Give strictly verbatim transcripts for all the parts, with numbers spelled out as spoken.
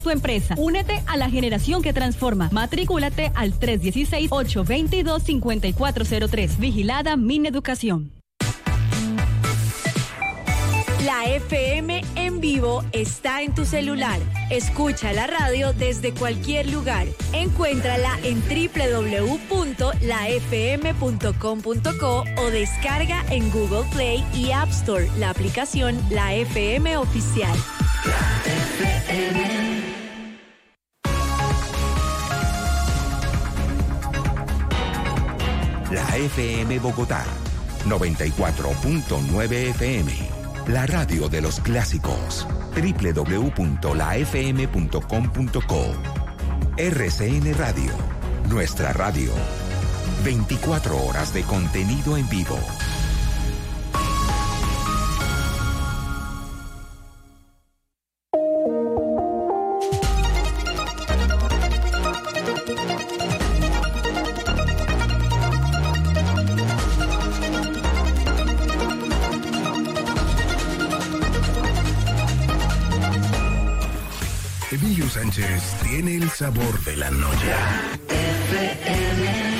tu empresa. Únete a la generación que transforma. Matrículate al tres uno seis, ocho dos dos, cinco cuatro cero tres. Vigilada Mineducación. La F M en vivo está en tu celular. Escucha la radio desde cualquier lugar. Encuéntrala en doble u doble u doble u punto la f m punto com punto co o descarga en Google Play y App Store la aplicación La F M Oficial. La F M. La F M Bogotá, noventa y cuatro punto nueve F M. La radio de los clásicos. doble u doble u doble u punto la f m punto com punto co. R C N Radio. Nuestra radio. veinticuatro horas de contenido en vivo. Emilio Sánchez tiene el sabor de la noche. F M.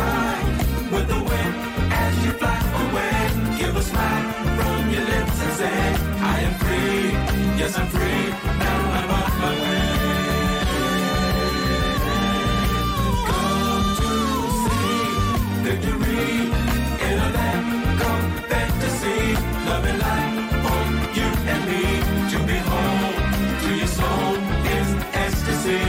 with the wind as you fly away. Give a smile from your lips and say, I am free, yes I'm free, now I'm on my way. Come to see victory in a land called fantasy. Love and light for you and me to behold. To your soul is ecstasy.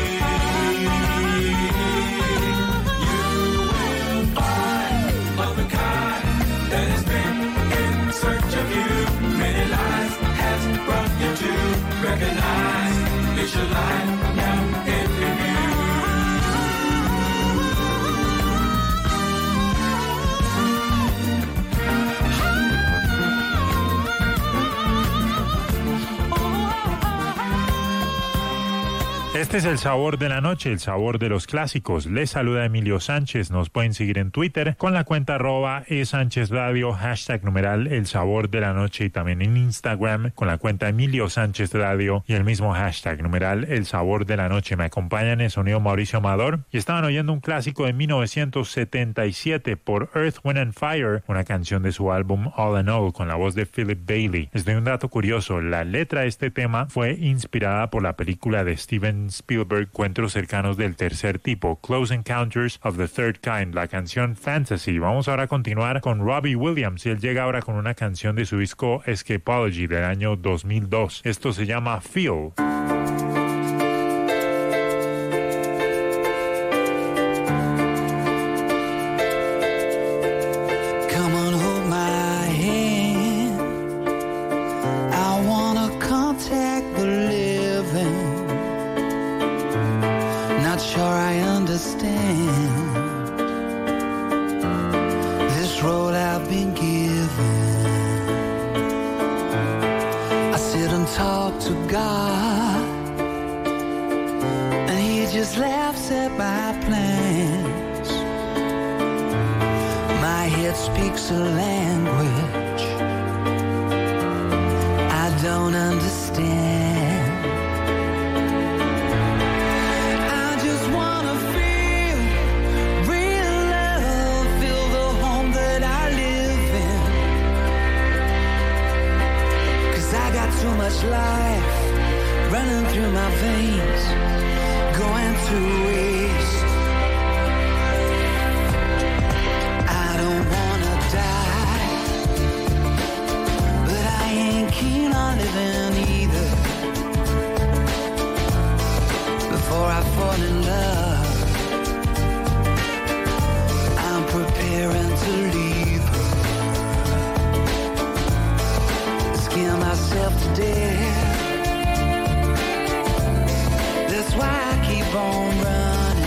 Recognize, it's your life now in review. Este es el sabor de la noche, el sabor de los clásicos. Les saluda Emilio Sánchez. Nos pueden seguir en Twitter con la cuenta arroba e Sánchez Radio, hashtag numeral el sabor de la noche, y también en Instagram con la cuenta Emilio Sánchez Radio y el mismo hashtag numeral el sabor de la noche. Me acompañan en sonido Mauricio Amador y estaban oyendo un clásico de mil novecientos setenta y siete por Earth, Wind and Fire, una canción de su álbum All in All con la voz de Philip Bailey. Les doy un dato curioso: la letra de este tema fue inspirada por la película de Steven Spielberg, Encuentros cercanos del tercer tipo, Close Encounters of the Third Kind, la canción Fantasy. Vamos ahora a continuar con Robbie Williams y él llega ahora con una canción de su disco Escapology del año dos mil dos. Esto se llama Feel. Speaks a language I don't understand. I just wanna feel real love, feel the home that I live in. 'Cause I got too much life running through my veins, going to waste. Keen on living either. Before I fall in love, I'm preparing to leave her. Scare myself to death. That's why I keep on running.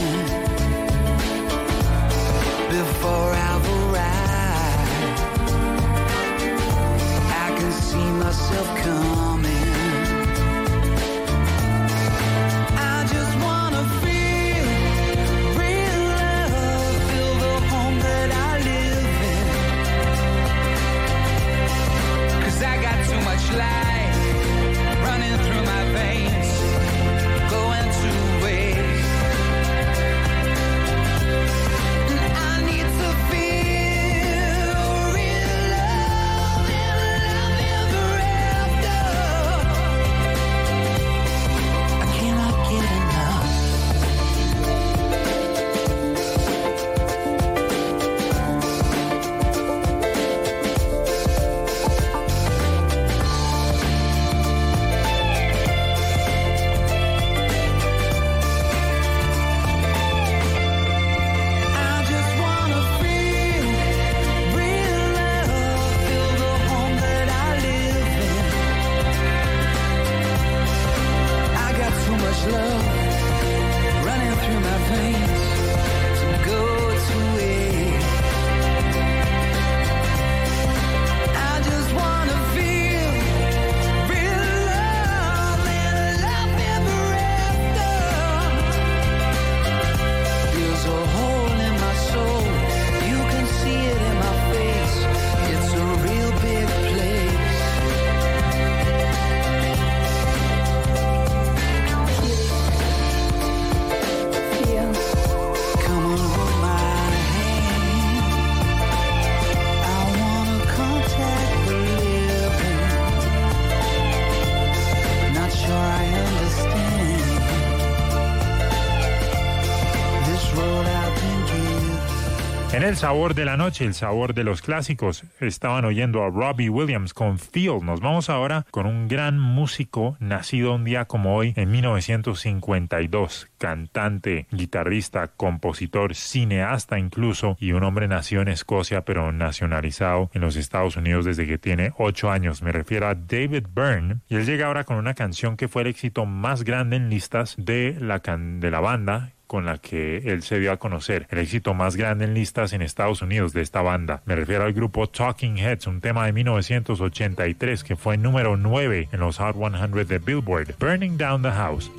En el sabor de la noche, el sabor de los clásicos, estaban oyendo a Robbie Williams con Feel. Nos vamos ahora con un gran músico nacido un día como hoy en mil novecientos cincuenta y dos, cantante, guitarrista, compositor, cineasta incluso, y un hombre nacido en Escocia pero nacionalizado en los Estados Unidos desde que tiene ocho años. Me refiero a David Byrne, y él llega ahora con una canción que fue el éxito más grande en listas de la, can de la banda con la que él se dio a conocer, el éxito más grande en listas en Estados Unidos de esta banda. Me refiero al grupo Talking Heads, un tema de mil novecientos ochenta y tres que fue número nueve en los Hot cien de Billboard, Burning Down the House.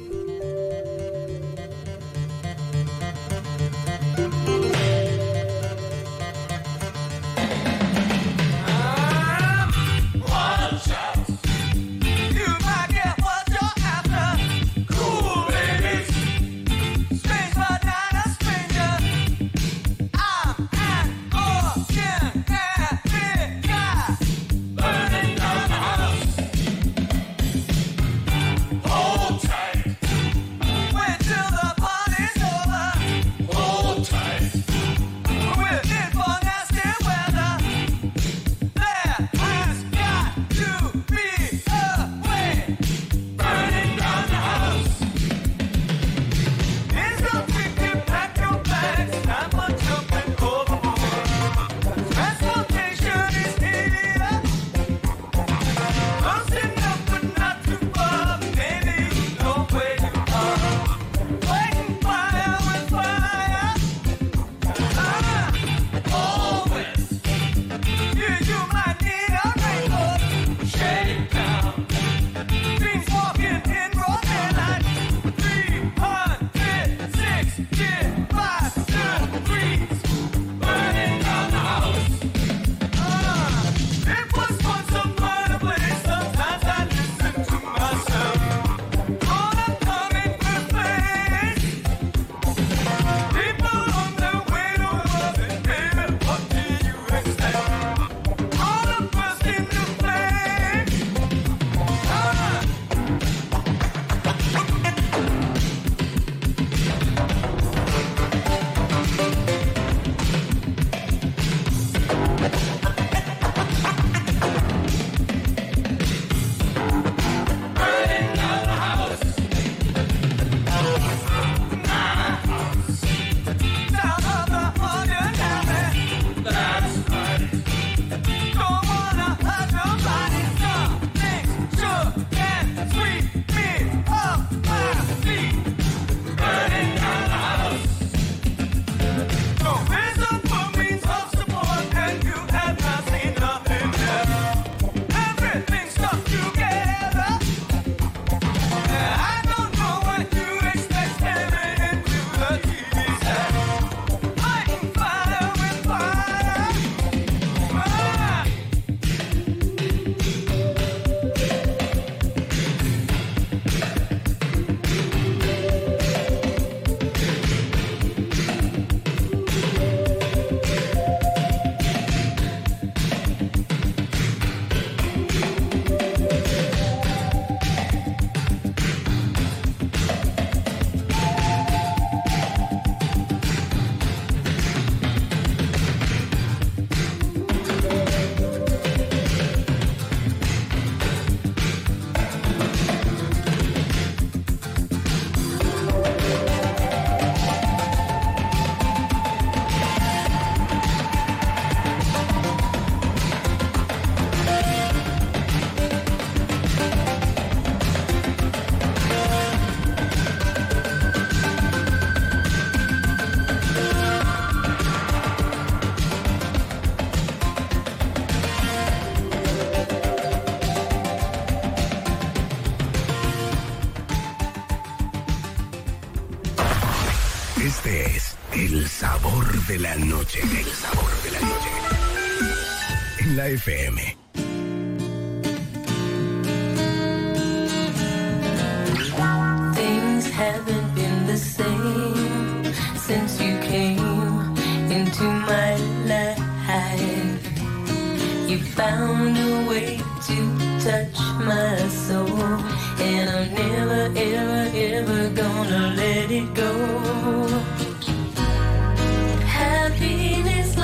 Este es el sabor de la noche. El sabor de la noche. En la F M. Things haven't been the same since you came into my life. You found a way to touch my soul, and I'm never, ever, ever gonna let it go. Happiness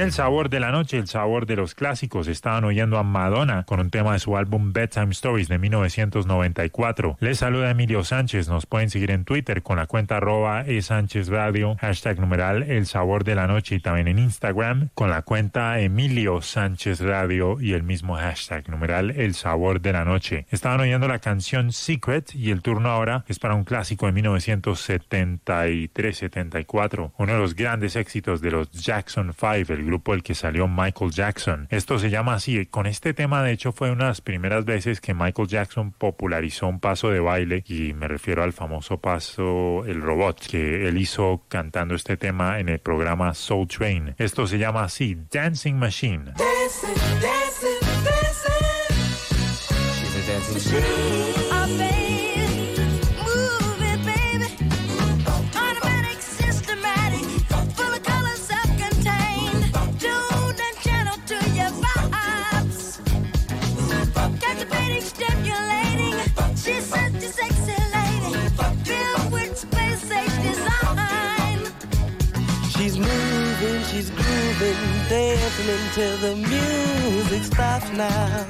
el sabor de la noche, el sabor de los clásicos, estaban oyendo a Madonna con un tema de su álbum Bedtime Stories de mil novecientos noventa y cuatro. Les saluda Emilio Sánchez. Nos pueden seguir en Twitter con la cuenta arroba e Sánchez Radio, hashtag numeral el sabor de la noche, y también en Instagram con la cuenta Emilio Sánchez Radio y el mismo hashtag numeral el sabor de la noche. Estaban oyendo la canción Secret y el turno ahora es para un clásico de mil novecientos setenta y tres setenta y cuatro, uno de los grandes éxitos de los Jackson Five, el grupo del que salió Michael Jackson. Esto se llama así. Con este tema, de hecho, fue una de las primeras veces que Michael Jackson popularizó un paso de baile, y me refiero al famoso paso El Robot, que él hizo cantando este tema en el programa Soul Train. Esto se llama así, Dancing Machine. Dancing, dancing, dancing. She's a dancing machine. Oh, baby, move it, baby. Automatic, systematic, full of color, self-contained. Tuned and channel to your vibes. Captivating, stimulating. She's such a sexy lady. Filled with space age design. She's moving, she's grooving, dancing until the music stops now.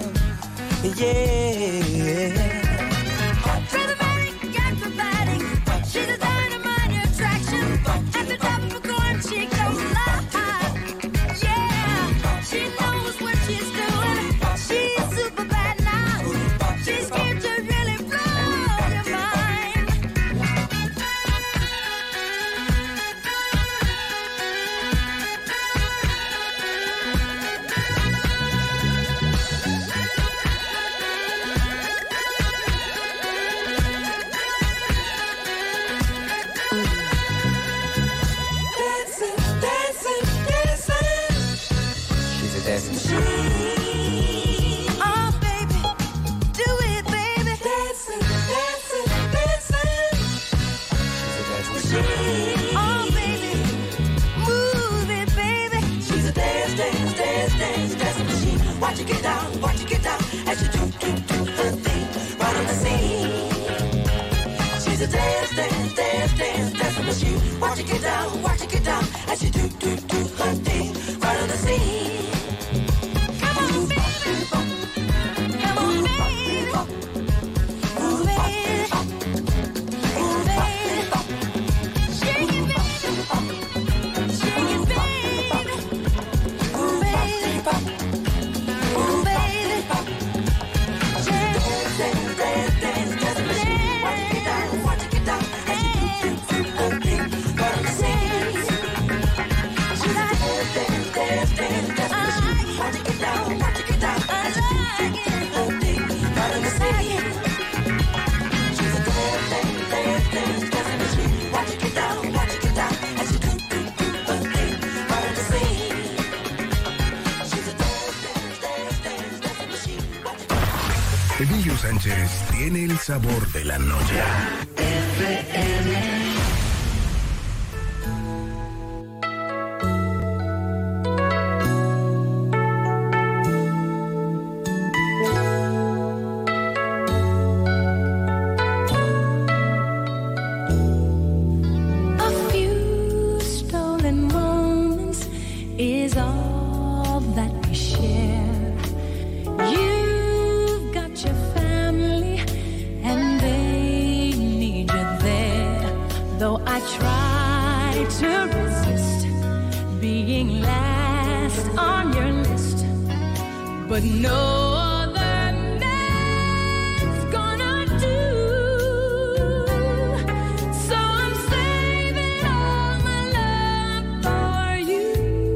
Yeah. Rhythmatic, acrobatic. She's a dynamite attraction. At the top of her coin, she goes live. Yeah, she knows what she's doing. She's super bad now. She's here to really blow your mind. Dancing, dancing, dancing. She's a dancing machine. Oh, baby, do it, baby. Dancing, dancing, dancing. She's a dancing machine. Oh, baby, move it, baby. She's a dance, dance, dance, dance, dancing machine. Watch her get down, watch her get down, as she do, do, do her thing, right on the scene. She's a dance, dance, dance, dance, dancing machine. Watch her get down, watch her get down, as she do, do, do her thing, right on the scene. Come on, baby. Come on, baby. Move it. Move it. Shake it, baby. Shake it, baby. Move it. Move it. Shake it. Dance, dance, dance, dancing machine. Watch her get down, watch her get down, as she do, do, do her thing, right on the scene. She's a dance, dance, dance, dance, dancing machine. Watch her get down, watch her get down, as she do, do, do her thing, right on the scene. She's a dance, dance, dance, dance, dancing machine. Watch her get down, watch her get down, as she do, do, do her thing, right on the scene. She's a dance, dance, dance, dance, dancing machine. Watch her get down. Emilio Sánchez tiene el sabor de la noche. A few stolen moments is all that we share. You've got your family and they need you there. Though I try to resist being last on your list, but no other man's gonna do. So I'm saving all my love for you.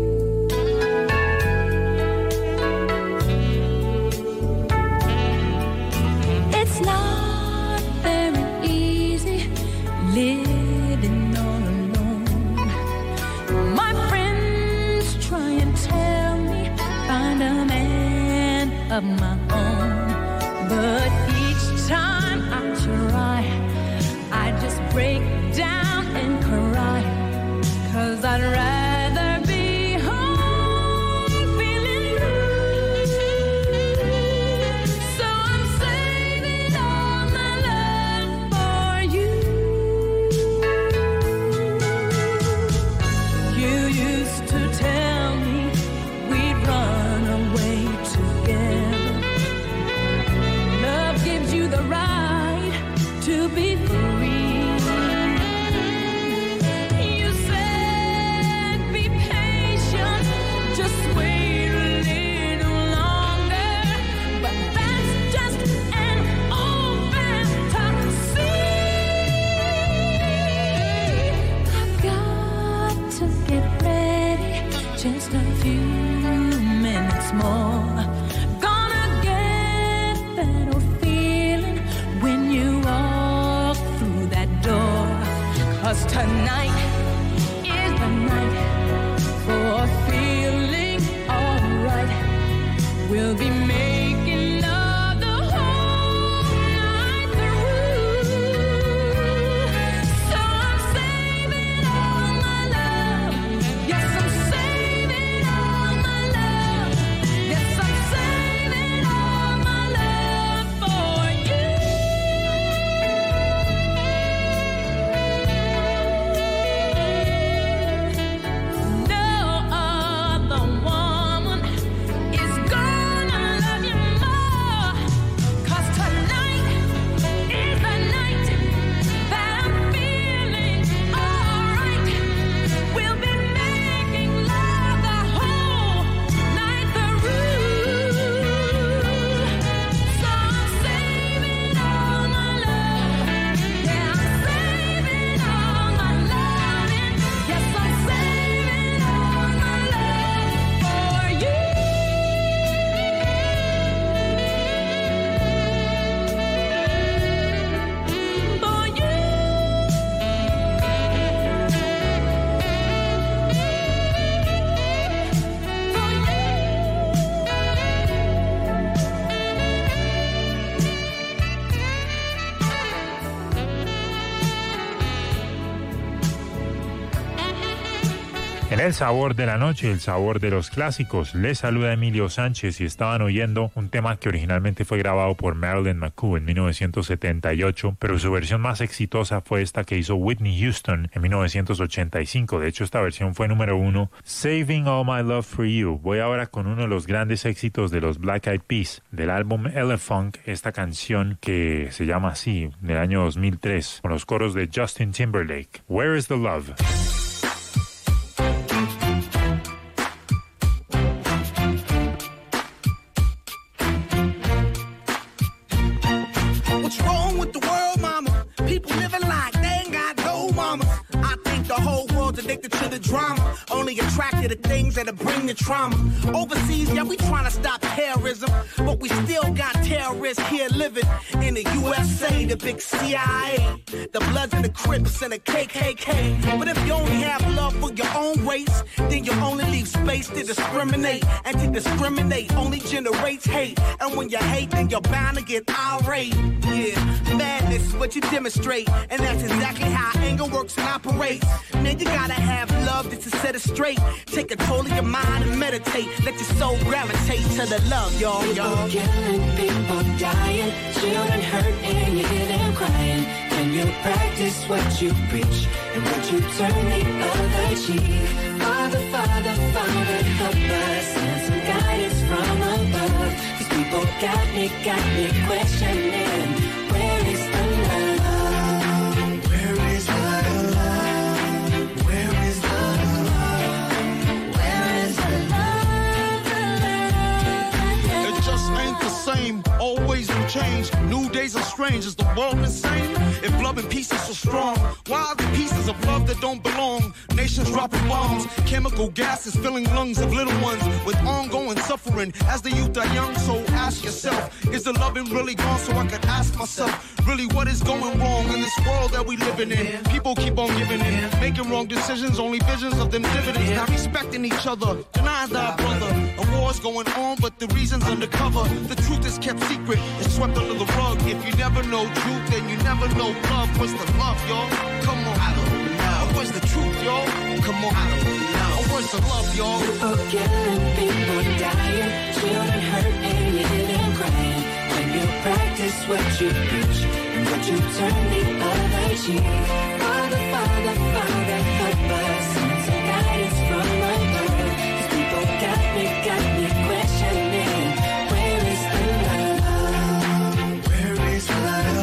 It's not very easy living all alone. My friends try and tell me find a man of my own, but each time I try, I just break down and cry, 'cause I'd rather be home feeling blue. So I'm saving all my love for you. You used to tell me 'cause tonight is the night for feeling alright. We'll be making love the whole night through. So I'm saving all my love. Yes, I'm saving all my love. Yes, I'm saving all my love for you. No other woman is gonna love you more, 'cause tonight is the night that I'm feeling alright. We'll be making love the whole night through. So I'm saving all my love. Yeah, I'm saving all my loving. Yes, I'm saving all my love for you. For you. For En el sabor de la noche, el sabor de los clásicos, les saluda Emilio Sánchez y estaban oyendo un tema que originalmente fue grabado por Marilyn McCoo en mil novecientos setenta y ocho, pero su versión más exitosa fue esta que hizo Whitney Houston en mil novecientos ochenta y cinco. De hecho, esta versión fue número uno, Saving All My Love For You. Voy ahora con uno de los grandes éxitos de los Black Eyed Peas, del álbum Elefunk, esta canción que se llama así, del año dos mil tres, con los coros de Justin Timberlake. Where is the Love? What's wrong with the world, mama? People living like they ain't got no mama. I think the whole world's addicted to the drama, only attracted to things that'll bring the trauma. Overseas, yeah, we trying to stop terrorism, but we still got terrorists here living in the U S A, the big C I A, the Bloods and the Crips and the K K K. But if you only have love for your own race, then you only leave space to discriminate, and to discriminate only generates hate. And when you hate, then you're bound to get irate. Yeah, madness is what you demonstrate, and that's exactly how anger works and operates. Man, you gotta have love just to set it straight. Take control of your mind and meditate. Let your soul gravitate to the love, y'all, y'all. People killing, people dying, children hurt and you hear them crying. When you practice what you preach, and would you turn the other cheek? Father, Father, Father, help us, send some guidance from above. These people got me, got me questioning, where is the love? Where is the love? Where is the love? Where is the love? The love, the love? It just ain't the same, always new change. New days are strange, is the world insane? If love and peace is so strong, why are the pieces of love that don't belong? Nations dropping bombs, chemical gases filling lungs of little ones with ongoing suffering as the youth are young. So ask yourself, is the loving really gone? So I could ask myself, really what is going wrong in this world that we living in? People keep on giving in, making wrong decisions, only visions of them dividends. Not respecting each other, denying thy brother. A war's going on, but the reason's undercover. The truth is kept secret, it's swept under the rug. If you never know truth, then you never know love. What's the love, y'all? Come on, I don't know. What's the truth, y'all? Come on, I don't know. What's the love, y'all? People killing, people dying, children hurt and you hear them crying. When you practice what you preach, and would you turn the other cheek? Father, Father, Father, help us, send some guidance from above. These people got me, got me questioning, where is the love? Where is the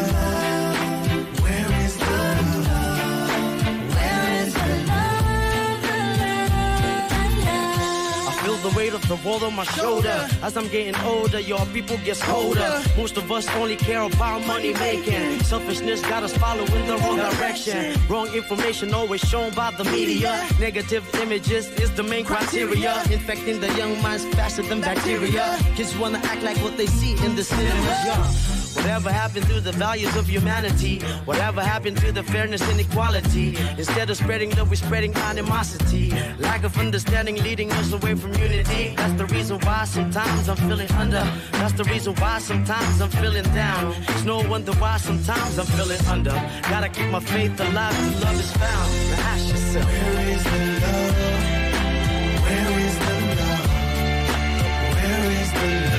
love? Where is the love? Where is the love? The love, the love? I feel the weight of the world on my shoulder. As I'm getting older, your people get colder. Most of us only care about money making. Selfishness got us following the wrong direction. Wrong information always shown by the media. Negative images is the main criteria. Infecting the young minds faster than bacteria. Kids wanna act like what they see in the cinemas, yeah. Whatever happened to the values of humanity? Whatever happened to the fairness and equality? Instead of spreading love, we're spreading animosity. Lack of understanding leading us away from unity. That's the reason why sometimes I'm feeling under. That's the reason why sometimes I'm feeling down. It's no wonder why sometimes I'm feeling under. Gotta keep my faith alive till love is found. Now ask yourself, where is the love? Where is the love? Where is the love?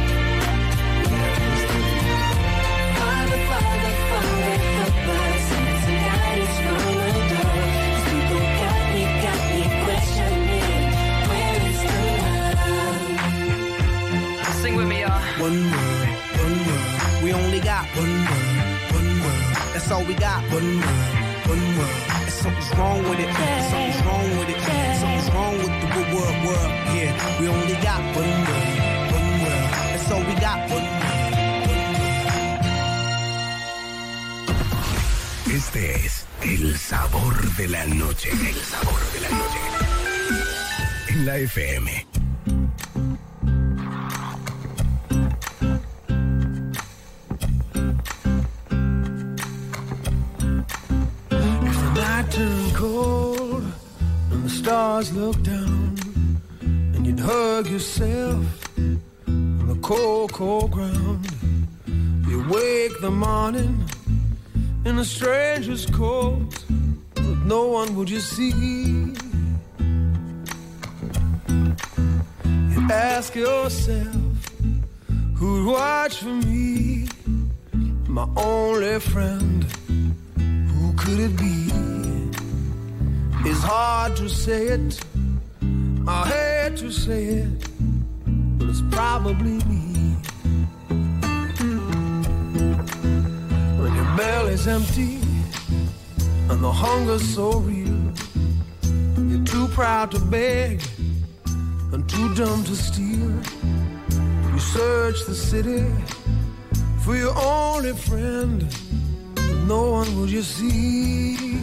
Father, Father, Father, help us. Some guidance from above. These people got me, got me questioning. Where is the love? Sing with me, y'all. One word, one word. We only got one word, one word. That's all we got. One word, one word. And something's wrong with it. Something's wrong with it. Something's wrong with the good word, word. Yeah, we only got one word, one word. That's all we got. One word. Este es el sabor de la noche. El sabor de la noche. En la F M. If the night turned cold and the stars looked down, and you'd hug yourself on the cold, cold ground, you wake the morning in a stranger's coat, but no one would you see. You ask yourself, who'd watch for me? My only friend, who could it be? It's hard to say it, I hate to say it, but it's probably me. When your belly's empty and the hunger's so real, you're too proud to beg and too dumb to steal. You search the city for your only friend, but no one will you see.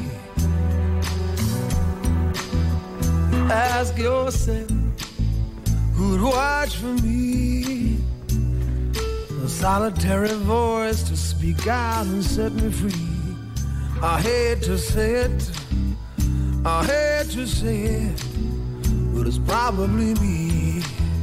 Ask yourself, who'd watch for me? A solitary voice to speak out and set me free. I hate to say it, I hate to say it, but it's probably me.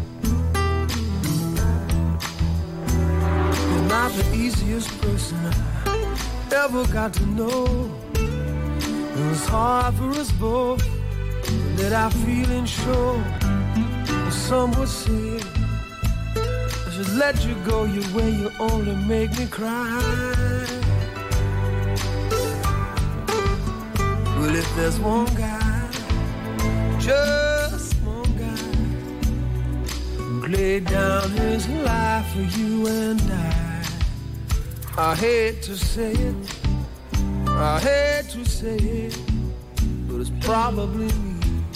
You're not the easiest person I ever got to know. It was hard for us both to let our feelings show. Some would say I should let you go your way, you only make me cry. Well, if there's one guy, just one guy, who laid down his life for you and I, I hate to say it, I hate to say it, but it's probably me.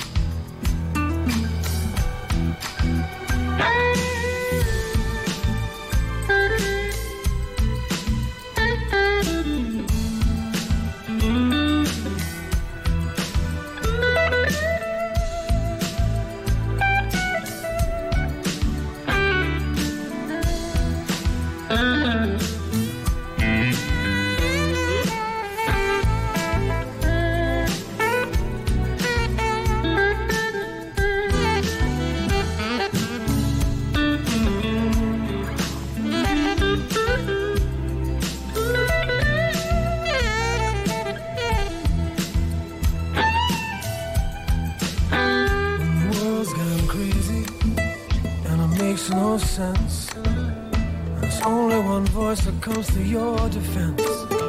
No sense. There's only one voice that comes to your defense.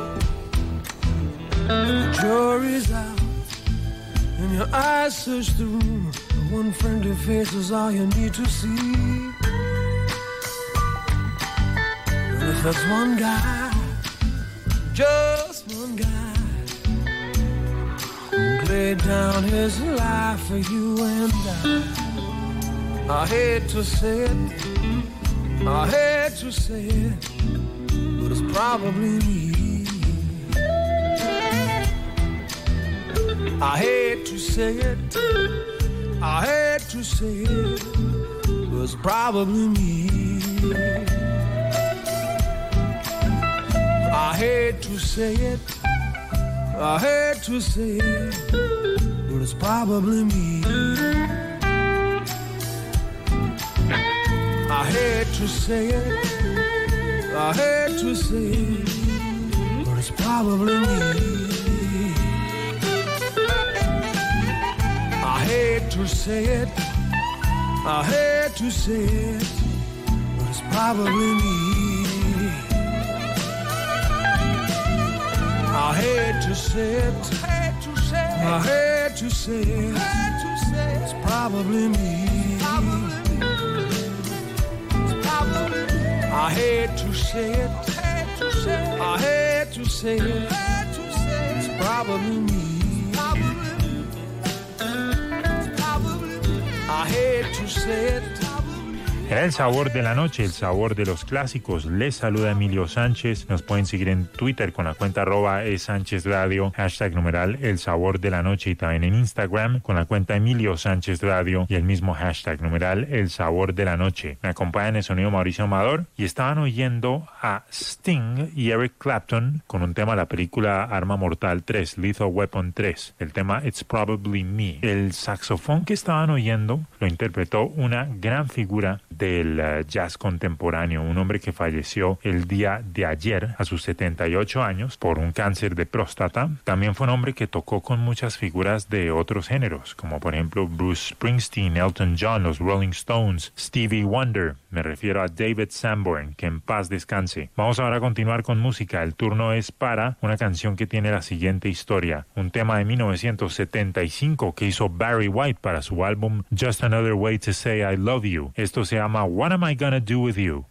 The jury's out, and your eyes search the room. The one friendly face is all you need to see. And if that's one guy, just one guy, who laid down his life for you and I, I hate to say it, I hate to say it, but it's probably me. I hate to say it, I hate to say it, but it's probably me. I hate to say it, I hate to say it, but it's probably me. I hate to say it, I hate to say it, but it's probably me. I hate to say it, I hate to say it, but it's probably me. I hate to say it, I hate to say it, it's probably me. I hate to say it, I hate to say it, it's probably me. I hate to say it. Era el sabor de la noche, el sabor de los clásicos. Les saluda Emilio Sánchez. Nos pueden seguir en Twitter con la cuenta arroba es Sánchez Radio, hashtag numeral el sabor de la noche, y también en Instagram con la cuenta Emilio Sánchez Radio y el mismo hashtag numeral el sabor de la noche. Me acompaña en el sonido Mauricio Amador y estaban oyendo a Sting y Eric Clapton con un tema de la película Arma Mortal tres, Lethal Weapon tres, el tema It's Probably Me. El saxofón que estaban oyendo lo interpretó una gran figura del uh, jazz contemporáneo, un hombre que falleció el día de ayer a sus setenta y ocho años por un cáncer de próstata. También fue un hombre que tocó con muchas figuras de otros géneros, como por ejemplo Bruce Springsteen, Elton John, los Rolling Stones, Stevie Wonder. Me refiero a David Sanborn, que en paz descanse. Vamos ahora a continuar con música. El turno es para una canción que tiene la siguiente historia, un tema de mil novecientos setenta y cinco que hizo Barry White para su álbum Just Another Way to Say I Love You. Esto se llama What Am I Gonna Do With You?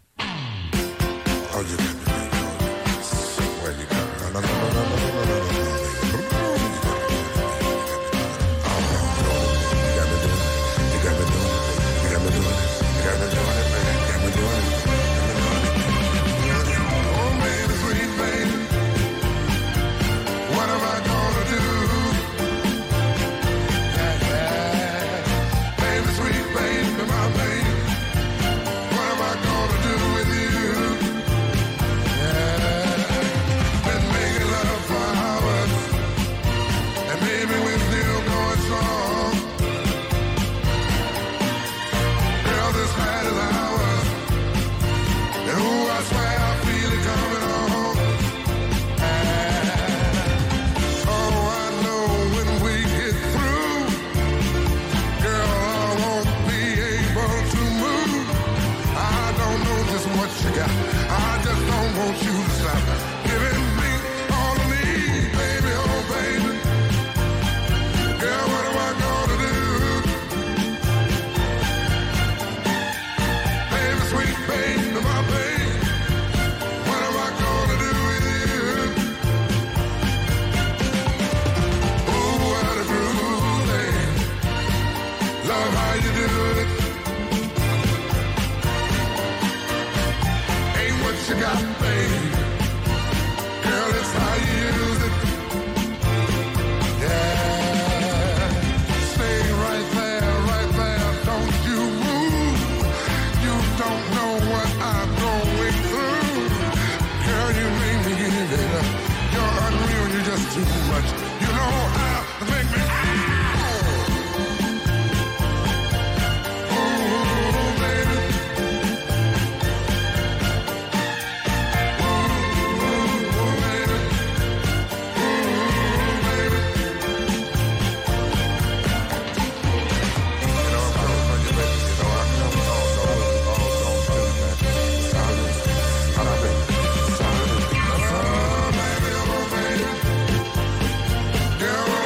Girl,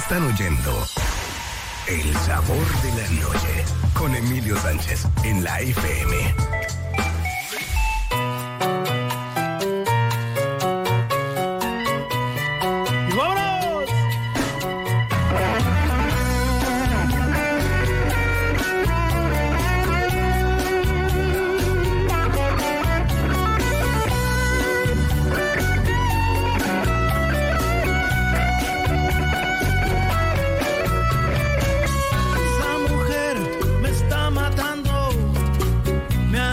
Están oyendo El Sabor de la Noche con Emilio Sánchez en la F M. Esa mujer me está matando, me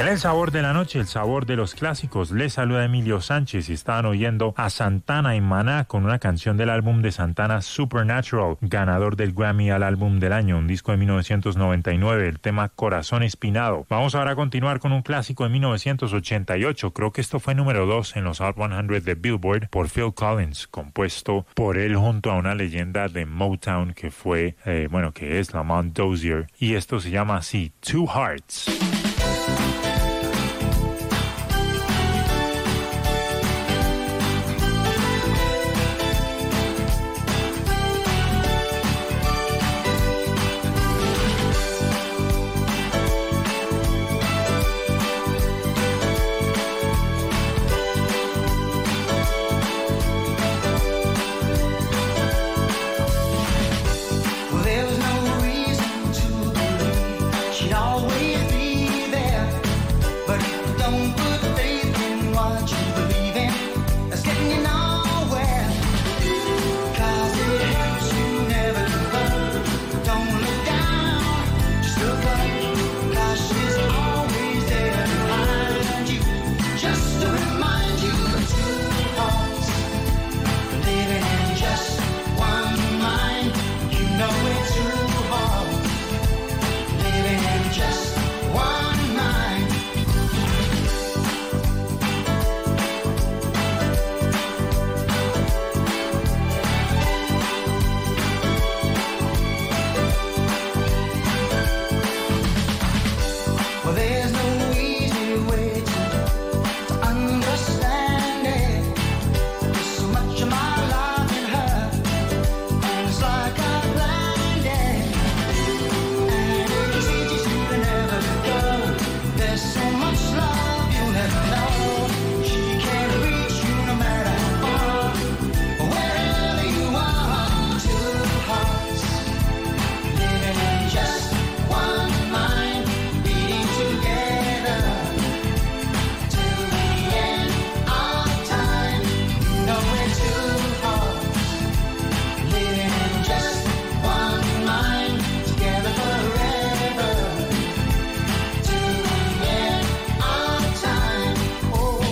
En el sabor de la noche, el sabor de los clásicos, les saluda Emilio Sánchez y estaban oyendo a Santana y Maná con una canción del álbum de Santana, Supernatural, ganador del Grammy al álbum del año, un disco de mil novecientos noventa y nueve, el tema Corazón Espinado. Vamos ahora a continuar con un clásico de mil novecientos ochenta y ocho, creo que esto fue número dos en los Hot cien de Billboard, por Phil Collins, compuesto por él junto a una leyenda de Motown que fue, eh, bueno, que es Lamont Dozier, y esto se llama así, Two Hearts. There was no reason to believe she'd always be there. But if you don't put faith in what you believe in, that's getting you nowhere. Cause it helps you never give up. Don't look down, just look up. Cause she's always there behind you, just to remind you of two hearts living in just one mind. You know it's too hard living in just one mind. Well, there's no easy way to, to understand it. There's so much of my life in her, and it's like I planned it. And it teaches you to never go. There's so much love you'll never know. She can't reach you no matter how far, wherever you are. Two hearts living in just one mind, beating together till the end of time. You know we're two hearts living in just one mind, together forever till the end of time. Oh,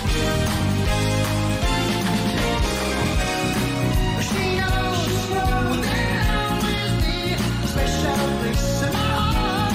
she knows there'll always be a special place in my heart.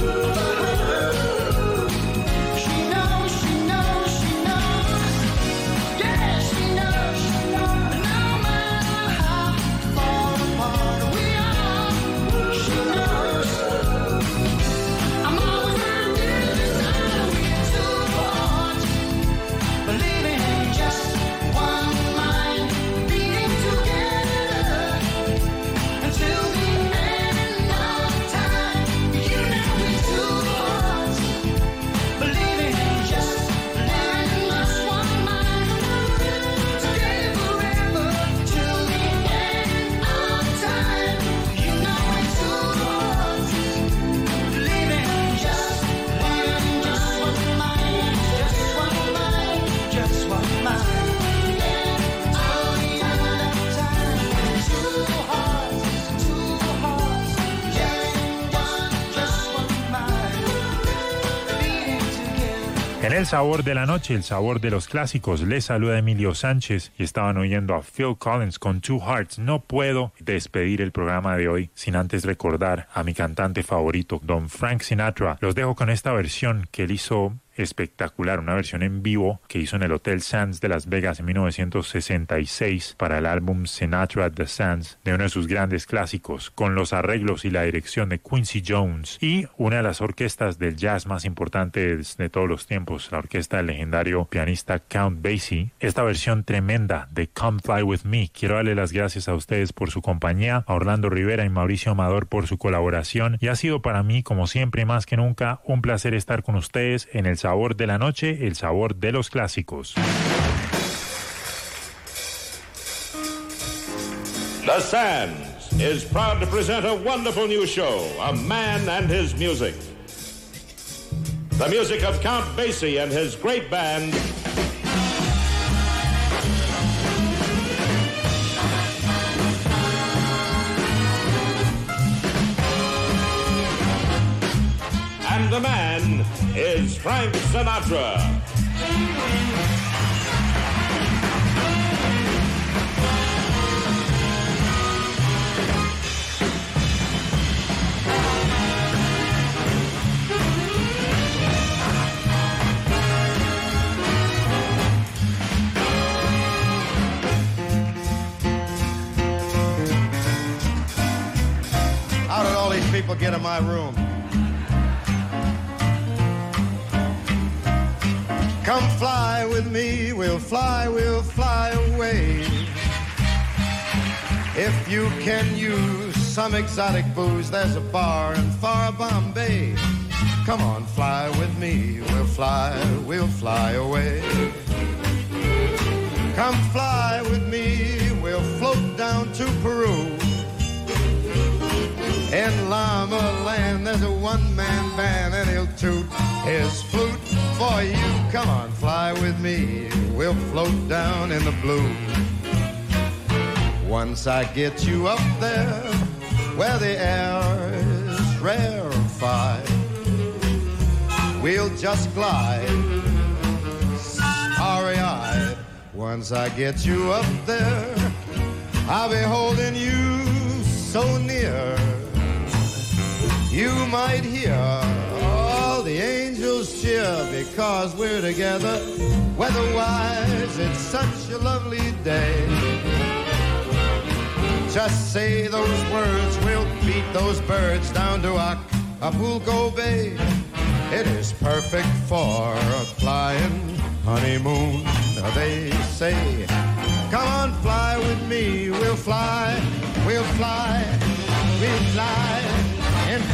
She knows, she knows, she knows. Yeah, she knows, she knows. No matter how far apart we are, she knows. I'm always right there beside with two hearts, believing in just one mind, beating together until the end of time. You know we're two hearts, believing in just, living in just one mind, together forever till the end of time. You know we're two hearts, believing in just, living in just one mind, just one mind, just one mind. Till the end of time, two hearts, two hearts, just one, just one mind, beating together. En el sabor de la noche, el sabor de los clásicos, les saluda Emilio Sánchez y estaban oyendo a Phil Collins con Two Hearts. No puedo despedir el programa de hoy sin antes recordar a mi cantante favorito, don Frank Sinatra. Los dejo con esta versión que él hizo espectacular, una versión en vivo que hizo en el Hotel Sands de Las Vegas en mil novecientos sesenta y seis para el álbum Sinatra at the Sands, de uno de sus grandes clásicos, con los arreglos y la dirección de Quincy Jones y una de las orquestas del jazz más importantes de todos los tiempos, la orquesta del legendario pianista Count Basie. Esta versión tremenda de Come Fly With Me. Quiero darle las gracias a ustedes por su compañía, a Orlando Rivera y Mauricio Amador por su colaboración, y ha sido para mí, como siempre, más que nunca, un placer estar con ustedes en el sabor de la noche, el sabor de los clásicos. The Sands is proud to present a wonderful new show, A Man and His Music. The music of Count Basie and his great band. And the man man is Frank Sinatra. How did all these people get in my room? Come fly with me, we'll fly, we'll fly away. If you can use some exotic booze, there's a bar in far Bombay. Come on, fly with me, we'll fly, we'll fly away. Come fly with me, we'll float down to Peru. In Llama Land, there's a one-man band, and he'll toot his flute for you. Come on, fly with me, we'll float down in the blue. Once I get you up there, where the air is rarefied, we'll just glide, starry-eyed. Once I get you up there, I'll be holding you so near. You might hear all the angels cheer because we're together. Weather-wise, it's such a lovely day. Just say those words, we'll beat those birds down to Acapulco Bay. It is perfect for a flying honeymoon, they say. Come on, fly with me, we'll fly, we'll fly, we'll fly. And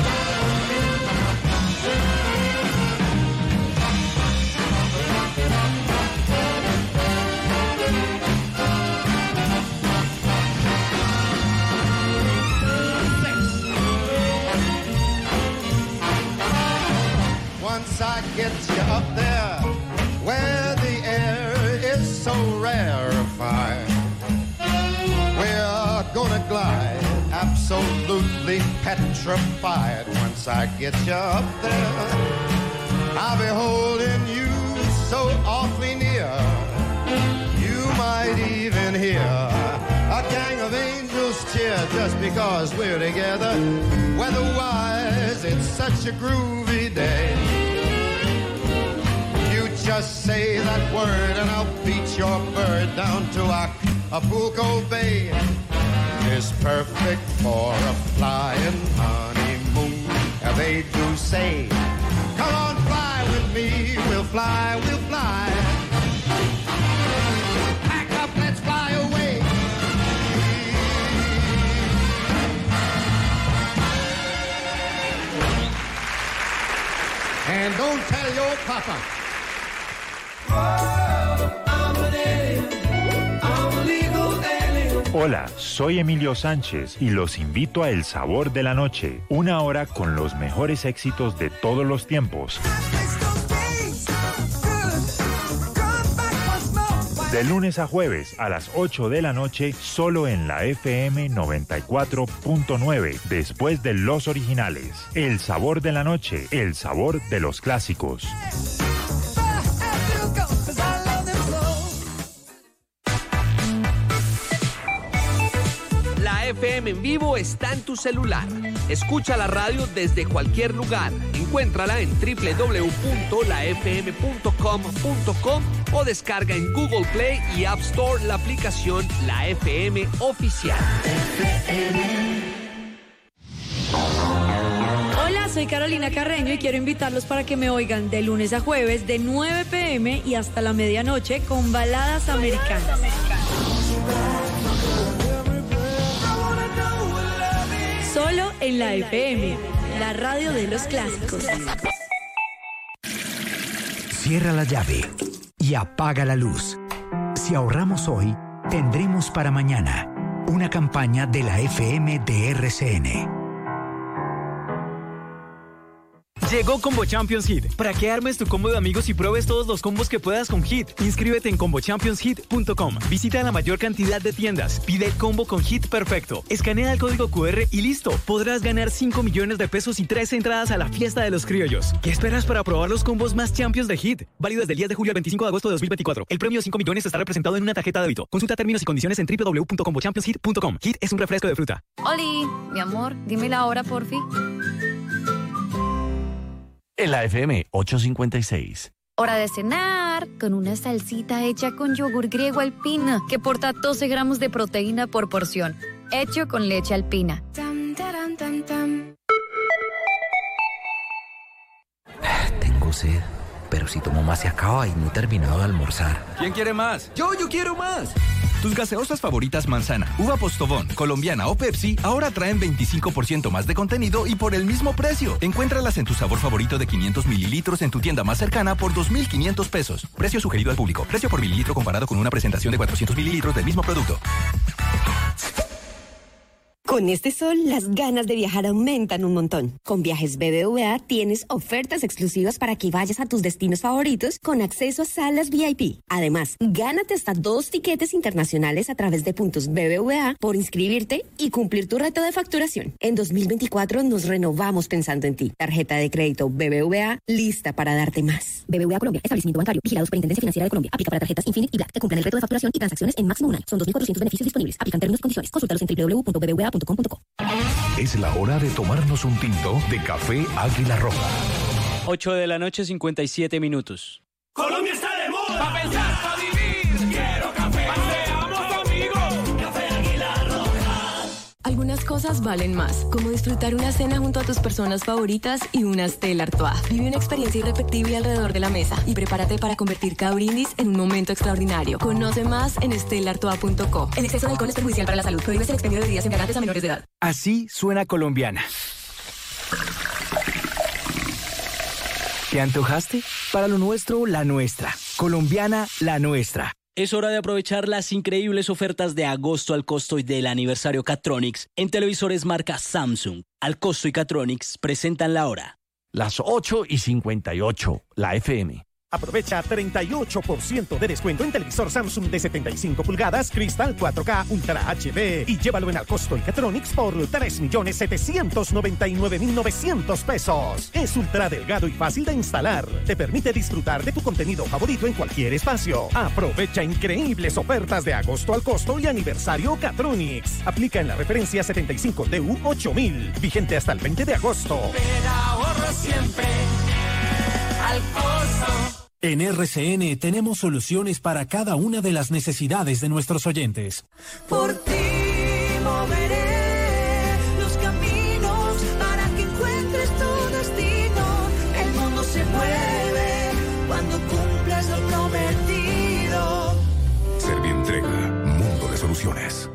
once I get you up there, where the air is so rarefied, we're gonna glide, absolutely petrified. Once I get you up there, I'll be holding you so awfully near. You might even hear a gang of angels cheer just because we're together. Weather-wise, it's such a groovy day. You just say that word and I'll beat your bird down to Acapulco Bay. It's perfect for a flying honeymoon. They do say, come on, fly with me, we'll fly, we'll fly. Pack up, let's fly away. And don't tell your papa. Hola, soy Emilio Sánchez y los invito a El Sabor de la Noche, una hora con los mejores éxitos de todos los tiempos. De lunes a jueves a las ocho de la noche, solo en la F M noventa y cuatro punto nueve, después de los originales. El Sabor de la Noche, el sabor de los clásicos. La F M en vivo está en tu celular. Escucha la radio desde cualquier lugar. Encuéntrala en doble u doble u doble u punto la f m punto com punto com o descarga en Google Play y App Store la aplicación La F M Oficial. Hola, soy Carolina Carreño y quiero invitarlos para que me oigan de lunes a jueves de nueve p m y hasta la medianoche con baladas americanas. Solo en la F M, la radio de los clásicos. Cierra la llave y apaga la luz. Si ahorramos hoy, tendremos para mañana. Una campaña de la F M de R C N. Llegó Combo Champions Hit, para que armes tu combo de amigos y pruebes todos los combos que puedas con Hit. Inscríbete en combo champions hit punto com. Visita la mayor cantidad de tiendas. Pide el combo con Hit perfecto. Escanea el código cu erre y listo. Podrás ganar cinco millones de pesos y tres entradas a la fiesta de los criollos. ¿Qué esperas para probar los combos más champions de Hit? Válido desde el diez de julio al veinticinco de agosto de dos mil veinticuatro. El premio de cinco millones estará representado en una tarjeta de débito. Consulta términos y condiciones en doble u doble u doble u punto combo champions hit punto com. Hit es un refresco de fruta. Oli, mi amor, dime la hora, porfi. En la F M ochocientos cincuenta y seis. Hora de cenar, con una salsita hecha con yogur griego alpina, que porta doce gramos de proteína por porción, hecho con leche alpina. Tam, taram, tam, tam. Tengo sed, pero si tomo más se acaba y no he terminado de almorzar. ¿Quién quiere más? Yo, yo quiero más. Tus gaseosas favoritas manzana, uva postobón, colombiana o Pepsi ahora traen veinticinco por ciento más de contenido y por el mismo precio. Encuéntralas en tu sabor favorito de quinientos mililitros en tu tienda más cercana por dos mil quinientos pesos. Precio sugerido al público. Precio por mililitro comparado con una presentación de cuatrocientos mililitros del mismo producto. Con este sol, las ganas de viajar aumentan un montón. Con Viajes B B V A tienes ofertas exclusivas para que vayas a tus destinos favoritos con acceso a salas V I P. Además, gánate hasta dos tiquetes internacionales a través de puntos B B V A por inscribirte y cumplir tu reto de facturación. En dos mil veinticuatro nos renovamos pensando en ti. Tarjeta de crédito B B V A lista para darte más. B B V A Colombia, establecimiento bancario, vigilado Superintendencia Financiera de Colombia. Aplica para tarjetas Infinite y Black que cumplan el reto de facturación y transacciones en máximo un año. Son dos mil cuatrocientos beneficios disponibles. Aplican términos y condiciones. Consúltalos en doble u doble u doble u punto b b v a punto com punto co. Es la hora de tomarnos un tinto de café Águila Roja. ocho de la noche, cincuenta y siete minutos. Colombia está de moda. Pa' pensar, pa' vivir. Quiero café. Paseamos, amigos. Café Águila Roja. Algunas cosas valen más, como disfrutar una cena junto a tus personas favoritas y una Stella Artois. Vive una experiencia irrepetible alrededor de la mesa y prepárate para convertir cada brindis en un momento extraordinario. Conoce más en stella artois punto co. El exceso de alcohol es perjudicial para la salud. Prohíbes el expendio de bebidas embriagantes a menores de edad. Así suena colombiana. ¿Te antojaste? Para lo nuestro, la nuestra. Colombiana, la nuestra. Es hora de aprovechar las increíbles ofertas de agosto al costo y del aniversario Catronics en televisores marca Samsung. Al costo y Catronics presentan la hora. Las ocho y cincuenta y ocho, la F M. Aprovecha treinta y ocho por ciento de descuento en televisor Samsung de setenta y cinco pulgadas, cristal cuatro K Ultra H D y llévalo en Alcosto y Catronics por tres millones setecientos noventa y nueve mil novecientos pesos. Es ultra delgado y fácil de instalar. Te permite disfrutar de tu contenido favorito en cualquier espacio. Aprovecha increíbles ofertas de agosto al costo y aniversario Catronics. Aplica en la referencia setenta y cinco D U ocho mil. Vigente hasta el veinte de agosto. Pero ahorro siempre al costo. En R C N tenemos soluciones para cada una de las necesidades de nuestros oyentes. Por ti moveré los caminos para que encuentres tu destino. El mundo se mueve cuando cumples lo prometido. Servientrega, mundo de soluciones.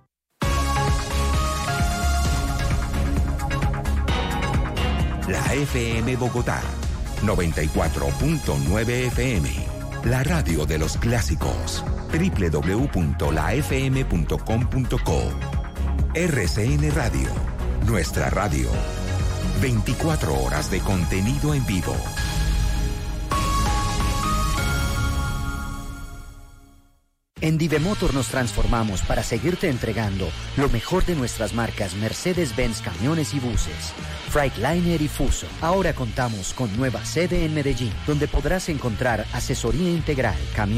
La F M Bogotá, noventa y cuatro punto nueve F M. La radio de los clásicos. doble u doble u doble u punto la f m punto com punto co. R C N Radio. Nuestra radio. veinticuatro horas de contenido en vivo. En Divemotor nos transformamos para seguirte entregando lo mejor de nuestras marcas Mercedes-Benz Camiones y Buses, Freightliner y Fuso. Ahora contamos con nueva sede en Medellín, donde podrás encontrar asesoría integral, camión